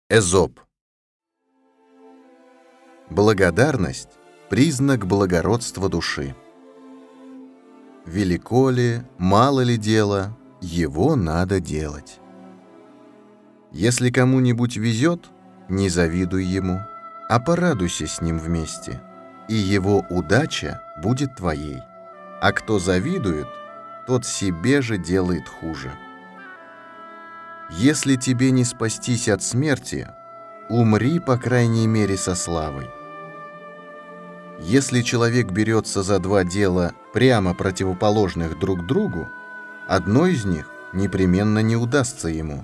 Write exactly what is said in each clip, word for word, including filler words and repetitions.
Эзоп. Благодарность – признак благородства души. Велико ли, мало ли дело, его надо делать. Если кому-нибудь везет, не завидуй ему, а порадуйся с ним вместе, и его удача будет твоей. А кто завидует, тот себе же делает хуже. Если тебе не спастись от смерти, умри, по крайней мере, со славой. Если человек берется за два дела, прямо противоположных друг другу, одно из них непременно не удастся ему.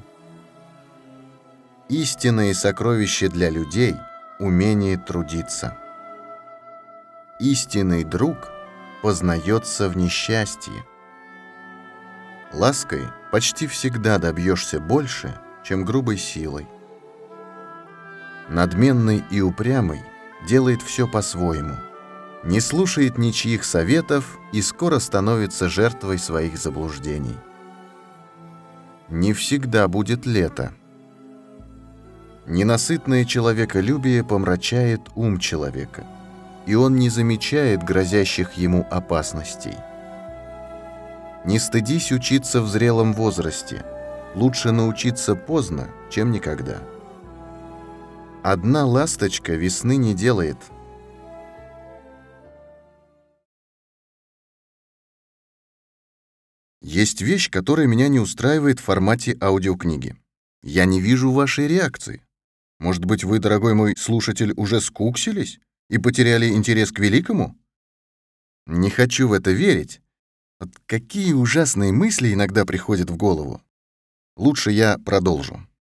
Истинное сокровище для людей – умение трудиться. Истинный друг познается в несчастье. Лаской почти всегда добьешься больше, чем грубой силой. Надменный и упрямый делает все по-своему, не слушает ничьих советов и скоро становится жертвой своих заблуждений. Не всегда будет лето. Ненасытное человеколюбие помрачает ум человека, и он не замечает грозящих ему опасностей. Не стыдись учиться в зрелом возрасте, лучше научиться поздно, чем никогда. Одна ласточка весны не делает. Есть вещь, которая меня не устраивает в формате аудиокниги. Я не вижу вашей реакции. Может быть, вы, дорогой мой слушатель, уже скуксились и потеряли интерес к великому? Не хочу в это верить. Вот какие ужасные мысли иногда приходят в голову. Лучше я продолжу.